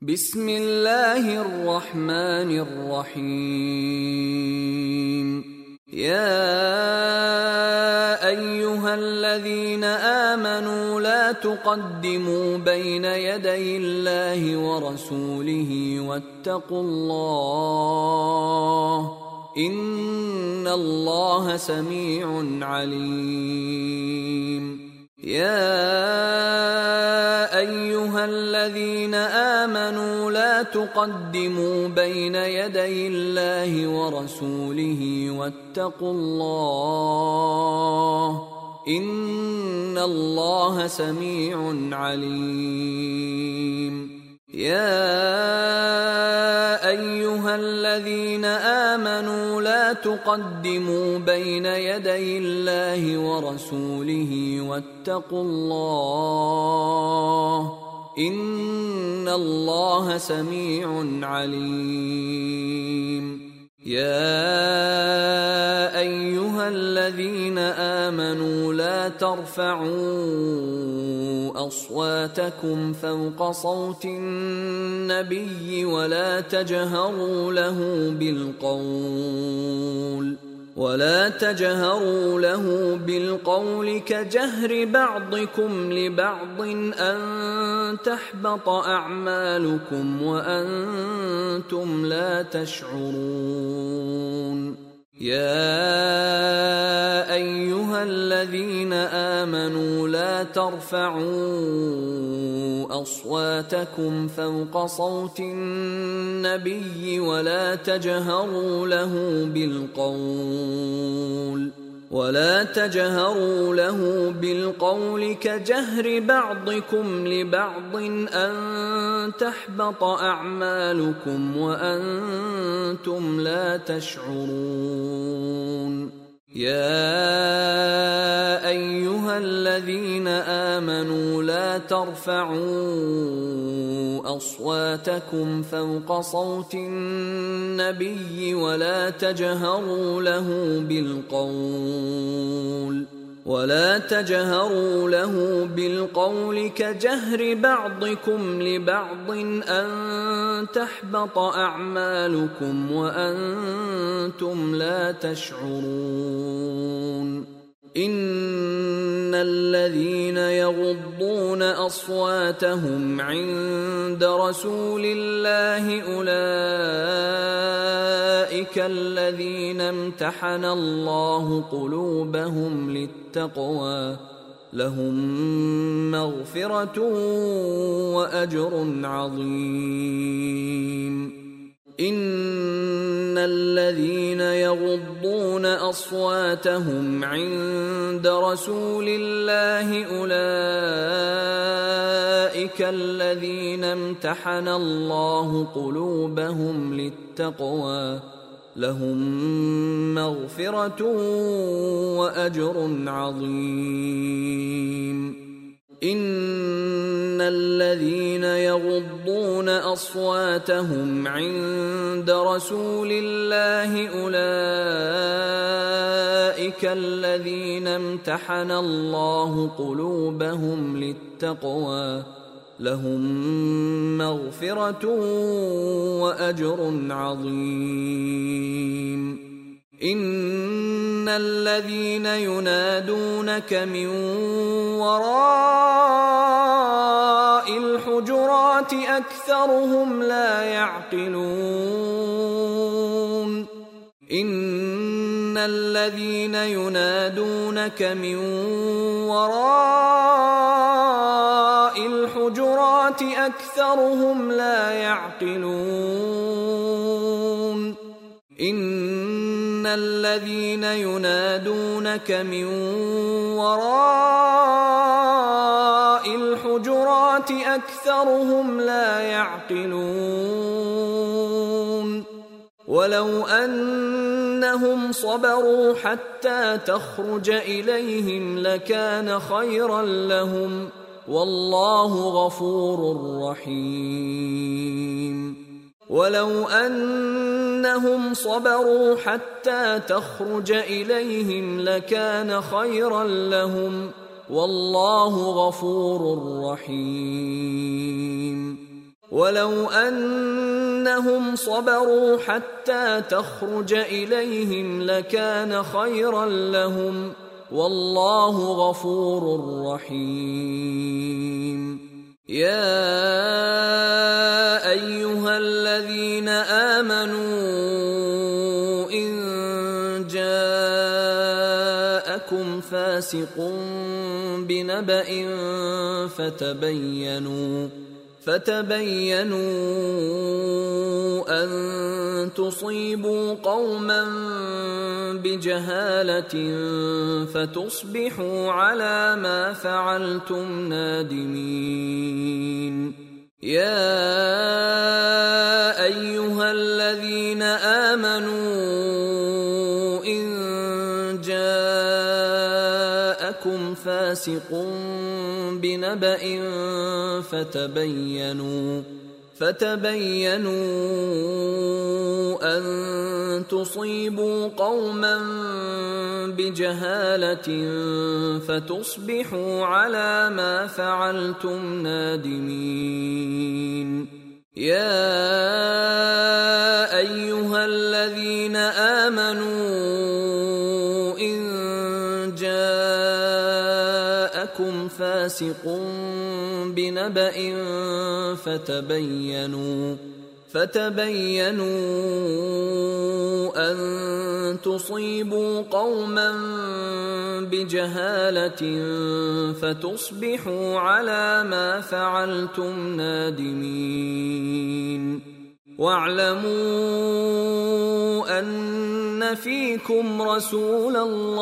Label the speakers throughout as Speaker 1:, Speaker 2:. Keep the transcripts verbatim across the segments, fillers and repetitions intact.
Speaker 1: بسم الله الرحمن الرحيم. يا أيها الذين آمنوا لا تقدموا بين يدي الله ورسوله واتقوا الله إن الله سميع عليم. يا أيها الذين آمنوا لا تقدموا بين يدي الله ورسوله واتقوا الله إن الله سميع عليم. يا أيها الذين آمنوا لا تقدموا بين يدي الله ورسوله واتقوا الله إن الله سميع عليم. يا أيها الذين آمنوا لا ترفعوا أصواتكم فوق صوت النبي ولا تجهروا له بالقول ولا تجهروا له بالقول كجهر بعضكم لبعض أن تحبط أعمالكم وأنتم لا تشعرون. يا أيها الذين آمنوا لا ترفعوا أصواتكم فوق صوت النبي ولا تجهروا له بالقول ولا تجهروا له بالقول كجهر بعضكم لبعض أن تحبط أعمالكم وأنتم لا تشعرون. يا أيها الذين آمنوا لا ترفعوا أصواتكم فوق صوت النبي ولا تجهروا له بالقول ولا تجهروا له بالقول كجهر بعضكم لبعض أن تحبط أعمالكم وأنتم لا تشعرون. إن الذين يغضون أصواتهم عند رسول الله أولئك الذين امتحن الله قلوبهم للتقوى لهم مغفرة وأجر عظيم. إن الذين يغضون أصواتهم عند رسول الله أولئك الذين امتحن الله قلوبهم للتقوى لهم مغفرة وأجر عظيم. إن الذين يغضون أصواتهم عند رسول الله أولئك الذين امتحن الله قلوبهم للتقوى لهم مغفرة وأجر عظيم. إن الذين ينادونك من وراء الحجرات أكثرهم لا يعقلون. إن الذين ينادونك من وراء الحجرات أكثرهم لا يعقلون. إن الذين ينادونك من وراء الحجرات أكثرهم لا يعقلون. ولو أنهم صبروا حتى تخرج إليهم لكان خيرا لهم والله غفور رحيم. ولو أنهم صبروا حتى تخرج إليهم لكان خيرا لهم والله غفور رحيم. ولو أنهم صبروا حتى تخرج إليهم لكان خيرا لهم والله غفور رحيم يا أيها الذين آمنوا إن جاءكم فاسق بنبأ فتبينوا فتبينوا أن تصيبوا قوما بجهالة فتصبحوا على ما فعلتم نادمين يا أيها الذين آمنوا إن جاءكم فاسق بنبأ فتبينوا فتبينوا أن تصيبوا قوما بجهالة فتصبحوا على ما فعلتم نادمين يا أيها الذين آمنوا إن جاءكم فاسق بنبأ فتبينوا فتبينوا أن تصيبوا قوما بجهالة فتصبحوا على ما فعلتم نادمين واعلموا أن فيكم رسول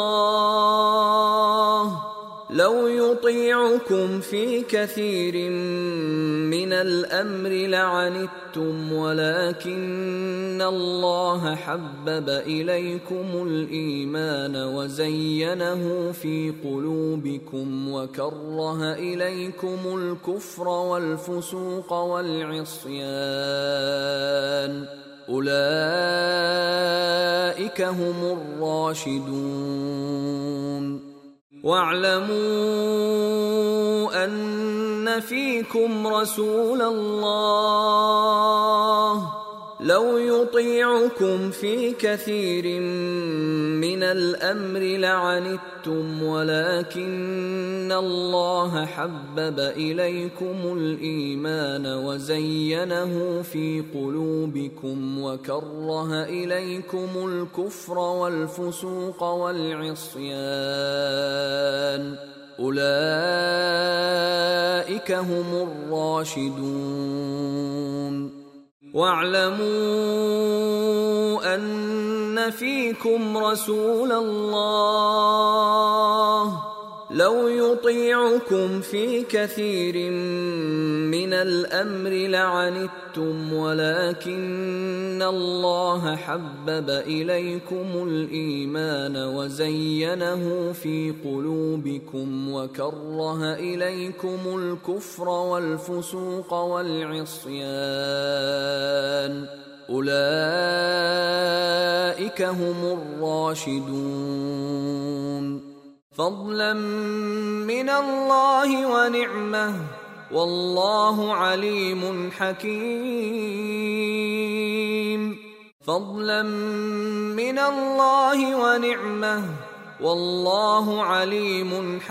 Speaker 1: الله لو يطيعكم في كثير من الأمر لعنتم ولكن الله حبب إليكم الإيمان وزينه في قلوبكم وكره إليكم الكفر والفسوق والعصيان أولئك هم الراشدون واعلموا أن فيكم رسول الله لو يطيعكم في كثير من الأمر لعنتم ولكن الله حبب إليكم الإيمان وزينه في قلوبكم وكره إليكم الكفر والفسوق والعصيان أولئك هم الراشدون واعلموا أن فيكم رسول الله لو يطيعكم في كثير من الأمر لعنتم ولكن الله حبب إليكم الإيمان وزينه في قلوبكم وكره إليكم الكفر والفسوق والعصيان أولئك هم الراشدون فضلا من الله ونعمه والله عليم حكيم فضلا من الله ونعمه والله عليم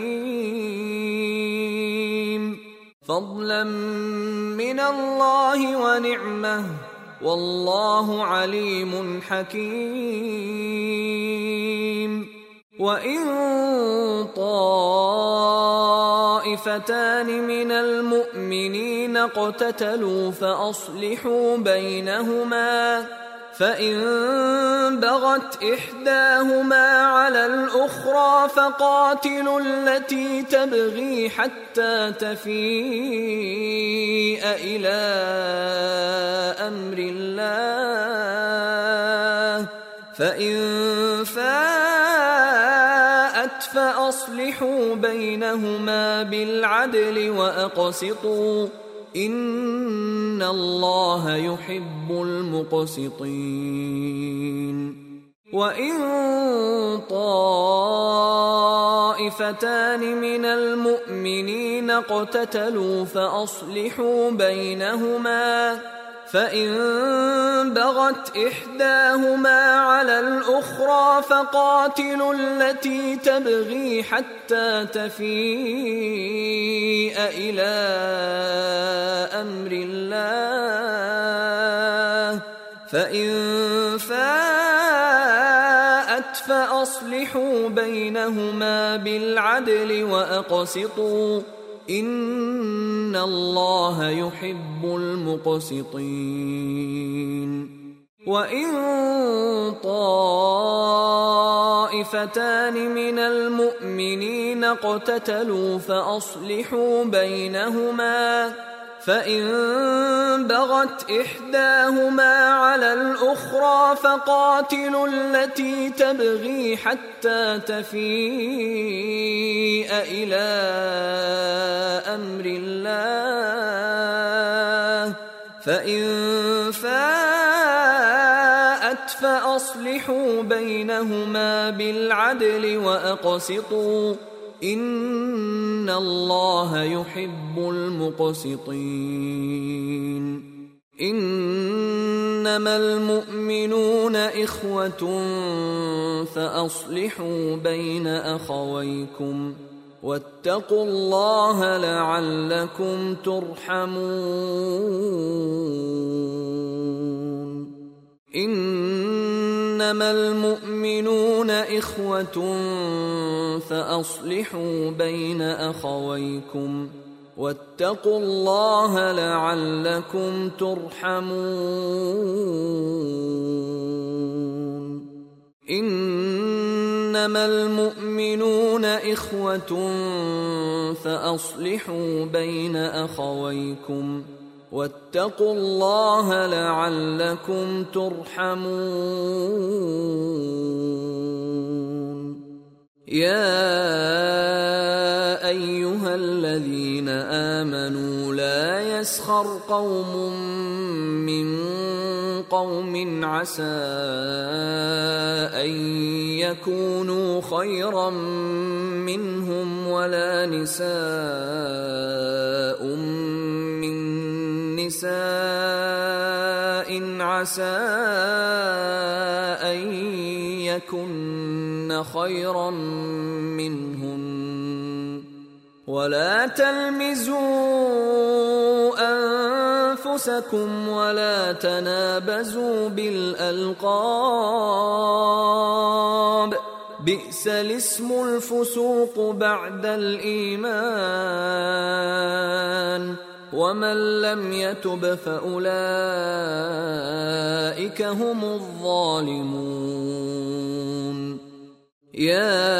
Speaker 1: حكيم فضلا من الله ونعمه والله عليم حكيم وإن طائفتان من المؤمنين اقتتلوا فأصلحوا بينهما فإن بغت إحداهما على الأخرى فقاتلوا التي تبغي حتى تفيء إلى أمر الله فإن فاءت فأصلحوا بينهما بالعدل وأقسطوا إن الله يحب المقسطين وإن طائفتان طائفتان من المؤمنين اقتتلوا فأصلحوا بينهما فإن بغت إحداهما على الأخرى فقاتلوا التي تبغي حتى تفيء إلى أمر الله فإن فاءت فأصلحوا بينهما بالعدل وأقسطوا إن الله يحب المقسطين وإن طائفتان من المؤمنين اقتتلوا فأصلحوا بينهما فإن بغت إحداهما على الأخرى فقاتلوا التي تبغي حتى تفيء إلى أمر الله فإن فاءت فأصلحوا بينهما بالعدل وأقسطوا إن الله يحب المقسطين إنما المؤمنون إخوة فأصلحوا بين أخويكم واتقوا الله لعلكم ترحمون إنما المؤمنون إخوة فأصلحوا بين أخويكم واتقوا الله لعلكم ترحمون إنما المؤمنون إخوة فأصلحوا بين أخويكم واتقوا الله لعلكم ترحمون يا أيها الذين آمنوا لا يسخر قوم من قوم عسى أن يكونوا خيرا منهم ولا نساء من نساء عسى أن يكن خيرا منهن ولا تلمزوا أنفسكم ولا تنابزوا بالألقاب بئس الاسم الفسوق بعد الإيمان ومن لم يتب فأولئك هم الظالمون يا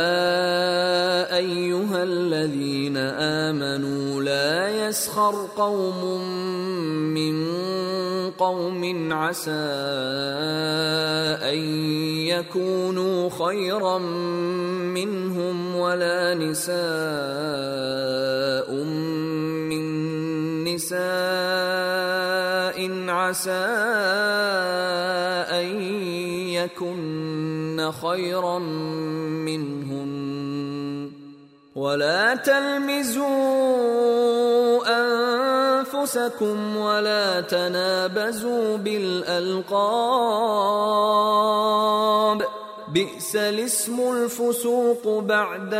Speaker 1: أيها الذين آمنوا لا يسخر قوم من قوم عسى أن يكونوا خيرا منهم ولا نساء من نساء عسى أن يكن خيرا منهن ولا تلمزوا أنفسكم ولا تنابزوا بالألقاب بئس الاسم الفسوق بعد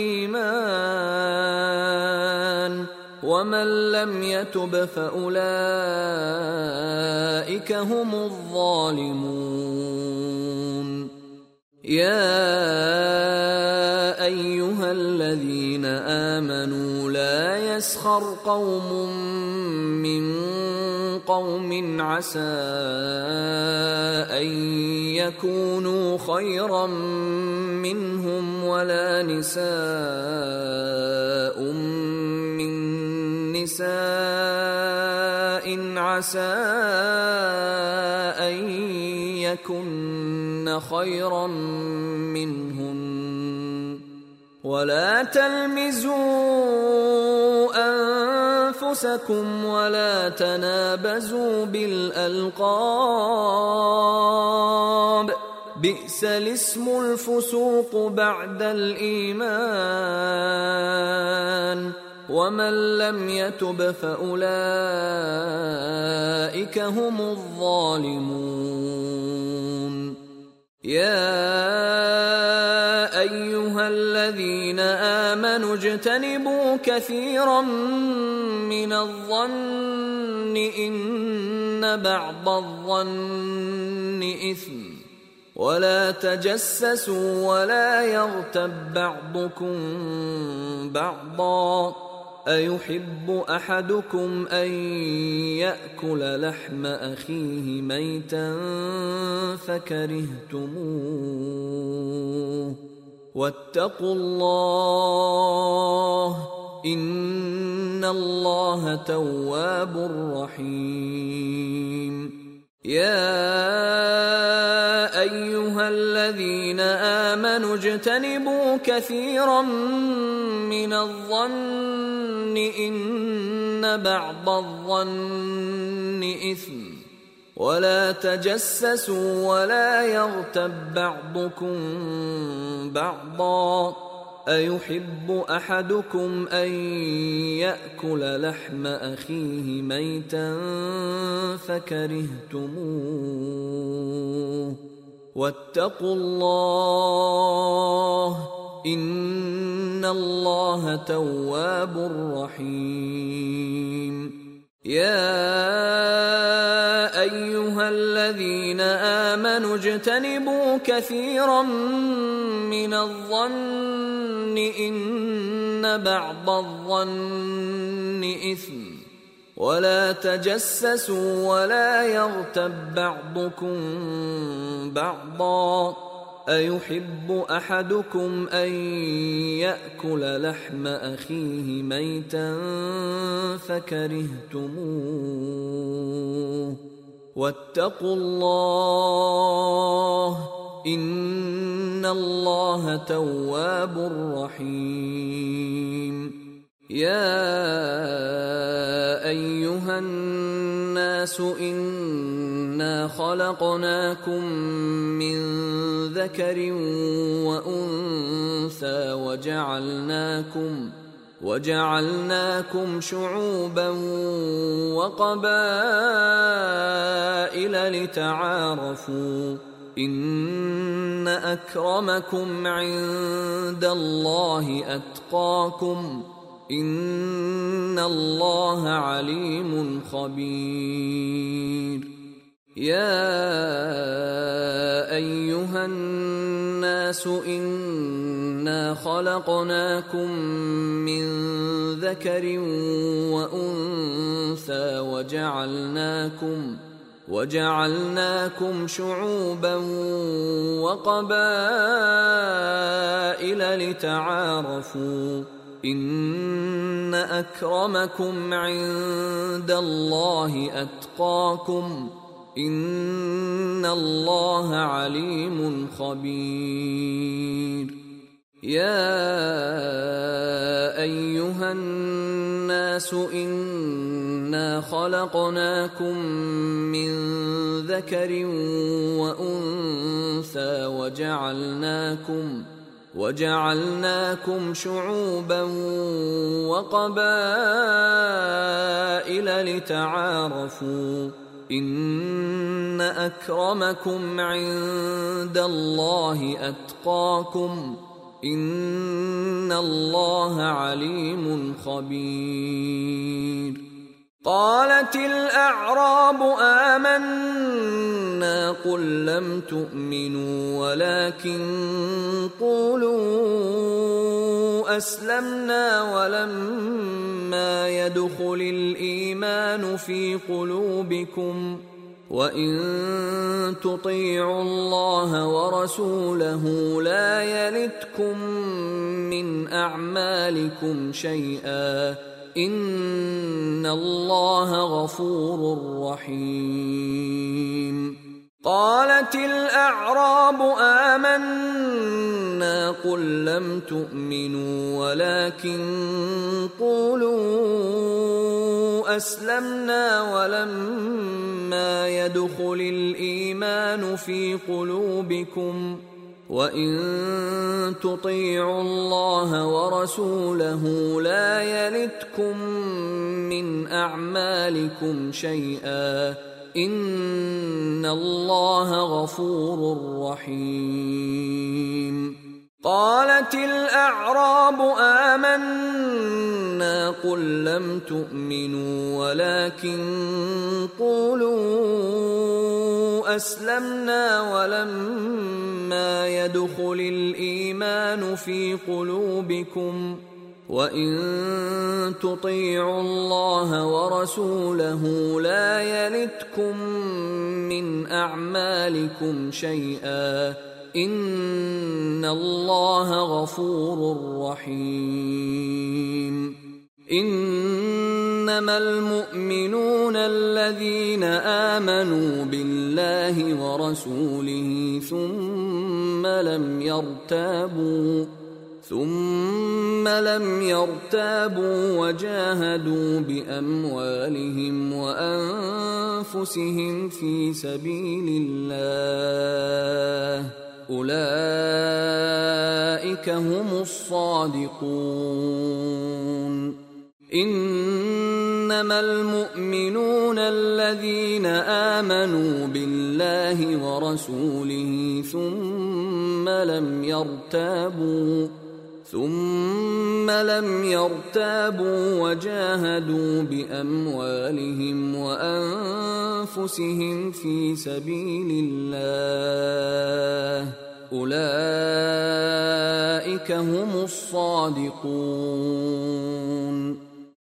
Speaker 1: الإيمان ومن لم يتب فأولئك هم الظالمون يا أيها الذين آمنوا لا يسخر قوم من قوم عسى أن يكونوا خيرا منهم ولا نساء من نساء عسى أن يكن خيرا منهن ولا تلمزوا أنفسكم ولا تنابزوا بالألقاب بئس الاسم الفسوق بعد الإيمان ومن لم يتب فأولئك هم الظالمون. يا أيها الذين آمنوا اجتنبوا كثيرا من الظن إن بعض الظن إثم ولا تجسسوا ولا يغتب بعضكم بعضا أيحب أحدكم أن يأكل لحم أخيه ميتا فكرهتموه واتقوا الله إن الله تواب رحيم. يا أيها الذين آمنوا اجتنبوا كثيرا من الظن إن بعض الظن إثم ولا تجسسوا ولا يغتب بعضكم بعضا أيحب أحدكم أن يأكل لحم أخيه ميتا فكرهتموه واتقوا الله إن الله تواب رحيم. يا أيها الذين آمنوا اجتنبوا كثيرا من الظن إن بعض الظن إثم ولا تجسسوا ولا يغتب بعضكم بعضا أيحب أحدكم أن يأكل لحم أخيه ميتا فكرهتموه واتقوا الله إن الله تواب رحيم. يا أيها الناس إنا خلقناكم من ذكر وأنثى وجعلناكم وجعلناكم شعوبا وقبائل لتعارفوا إن أكرمكم عند الله أتقاكم إن الله عليم خبير. يا أيها الناس إنا خلقناكم من ذكر وأنثى وجعلناكم وجعلناكم شعوبا وقبائل لتعارفوا إن أكرمكم عند الله أتقاكم إن الله عليم خبير. يا أيها الناس إنا خلقناكم من ذكر وأنثى وجعلناكم وجعلناكم شعوبا وقبائل لتعارفوا إن أكرمكم عند الله أتقاكم إن الله عليم خبير. قالت الأعراب آمنا قل لم تؤمنوا ولكن قولوا أسلمنا ولما يدخل الإيمان في قلوبكم وإن تطيعوا الله ورسوله لا يلتكم من أعمالكم شيئا إن الله غفور رحيم. قالت الأعراب آمنا قل لم تؤمنوا ولكن قولوا أسلمنا ولما يدخل الإيمان في قلوبكم وإن تطيعوا الله ورسوله لا يلتكم من أعمالكم شيئا إن الله غفور رحيم. قالت الأعراب آمنا قل لم تؤمنوا ولكن قولوا أسلمنا ولما يدخل الإيمان في قلوبكم وإن تطيعوا الله ورسوله لا يلتكم من أعمالكم شيئا إن الله غفور رحيم. إنما المؤمنون الذين آمنوا بالله ورسوله ثم لم يرتابوا ثم لم يرتابوا وجاهدوا بأموالهم وأنفسهم في سبيل الله أولئك هم الصادقون. إنما المؤمنون الذين آمنوا بالله ورسوله ثم لم يرتابوا ثم لم يرتابوا وجاهدوا بأموالهم وأنفسهم في سبيل الله أولئك هم الصادقون.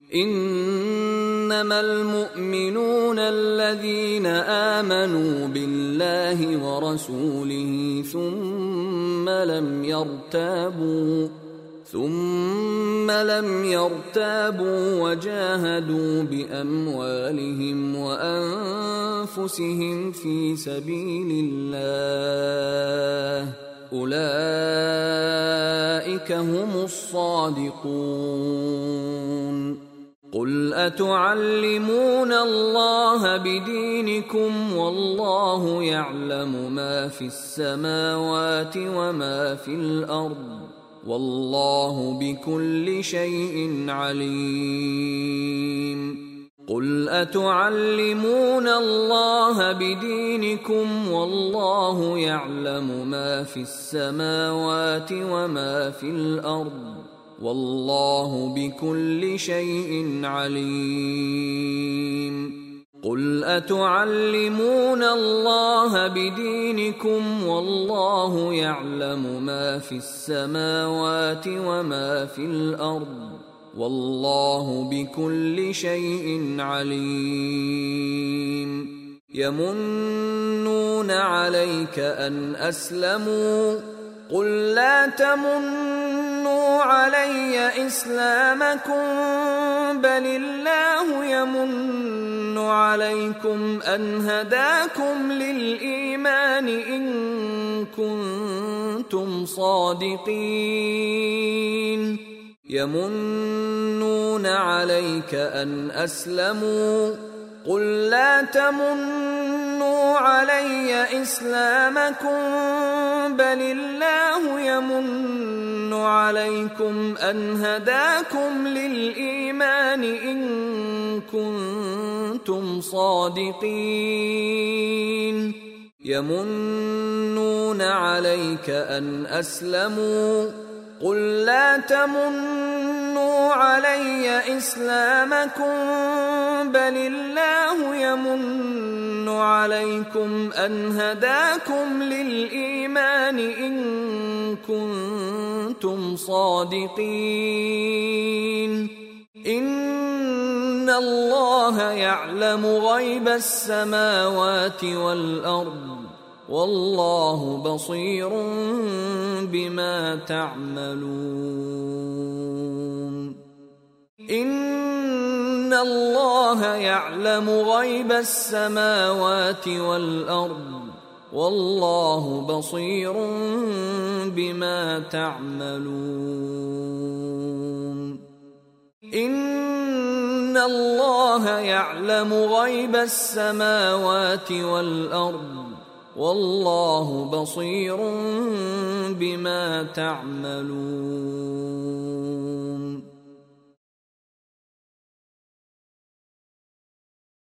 Speaker 1: إنما المؤمنون الذين آمنوا بالله ورسوله ثم لم يرتابوا ثم لم يرتابوا وجاهدوا بأموالهم وأنفسهم في سبيل الله أولئك هم الصادقون. قل أتعلمون الله بدينكم والله يعلم ما في السماوات وما في الأرض والله بكل شيء عليم. قل أتعلمون الله بدينكم والله يعلم ما في السماوات وما في الأرض والله بكل شيء عليم. قل أتعلمون الله بدينكم والله يعلم ما في السماوات وما في الأرض والله بكل شيء عليم. يمنون عليك أن أسلموا قل لا تمنوا علي إسلامكم بل الله يمن عليكم أن هداكم للإيمان إن كنتم صادقين. يمنون عليك أن أسلموا قل لا تمنوا علي إسلامكم بل الله يمن عليكم أن هداكم للإيمان إن كنتم صادقين. يمنون عليك أن أسلموا قل لا تمنوا علي إسلامكم بل الله يمن عليكم أن هداكم للإيمان إن كنتم صادقين. إن الله يعلم غيب السماوات والأرض والله بصير بما تعملون. إن الله يعلم غيب السماوات والأرض والله بصير بما تعملون. إن الله يعلم غيب السماوات والأرض والله بصير بما تعملون.